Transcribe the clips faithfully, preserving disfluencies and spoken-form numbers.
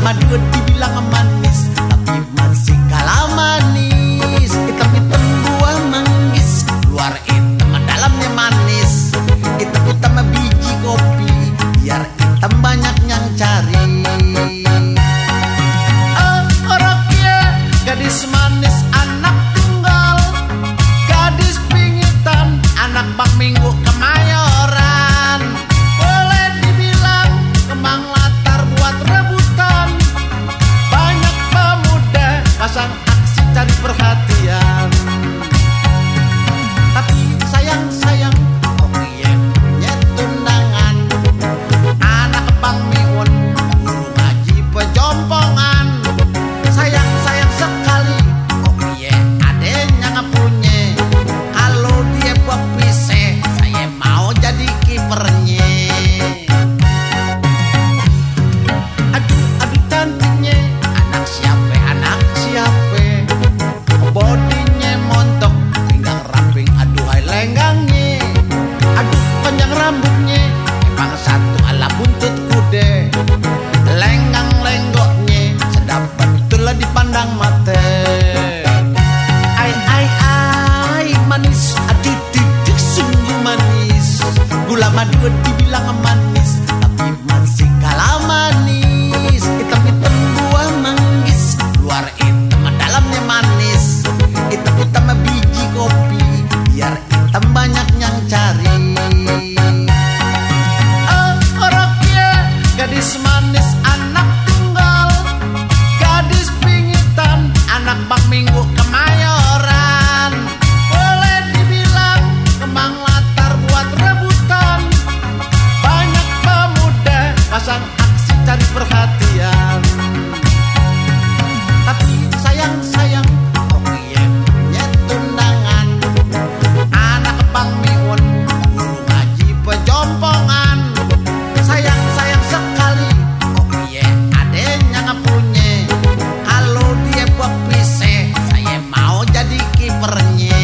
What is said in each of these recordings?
madu dibilang manis, tapi masih kalah manis. Hitam-hitam buah manggis, luar hitam dalamnya manis. Hitam-hitam biji kopi, biar hitam banyak yang cari. Oh, orangnya gadis manis anak tunggal, gadis pingitan anak Bang Minggu Kemayoran. Boleh dibilang kembang latar buat rebutan, banyak pemuda pasang aksi cari perhatian. Tapi sayang-sayang Rokie punya tunangan, anak Bang Miun guru ngaji pejompongan. Sayang-sayang sekali Rokie adenya ngapunye, kalau dia buat piseh saya mau jadi kipernya. Aduh, aduh cantiknya anak siapa, anak siapa. Bodinya montok, pinggang ramping, aduh hai lenggangnya. Aduh panjang rambutnya, emang satu ala buntut kude. Lenggang lenggoknya, sedap betul lah dipandang mata. Ai ai ai manis, aduh duduk sungguh manis. Gula madu dibilang manis, tapi masih kalah manis. Hitam-hitam buah manggis, luar hitam dalamnya manis. Hitam-hitam biji kopi, biar hitam banyak yang cari. Oh, orangnya gadis manis anak tunggal, gadis pingitan anak Bang Minggu Kemayoran. Boleh dibilang kembang latar buat rebutan, banyak pemuda pasang aksi cari perhatian. Tapi sayang-sayang Rokie punya tunangan, anak Bang Miun guru ngaji pejompongan. Sayang-sayang sekali Rokie adenya ngapunye, kalau dia buat piseh saya mau jadi kipernya.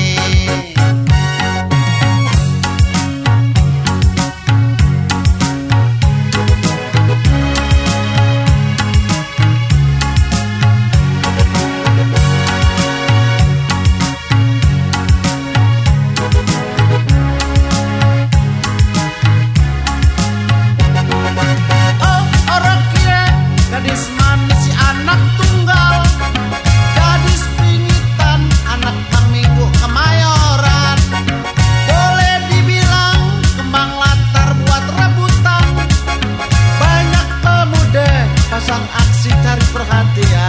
Oh, orangnya gadis manis si anak tunggal, gadis pingitan anak Bang Minggu Kemayoran. Boleh dibilang kembang latar buat rebutan, banyak pemuda pasang aksi cari perhatian.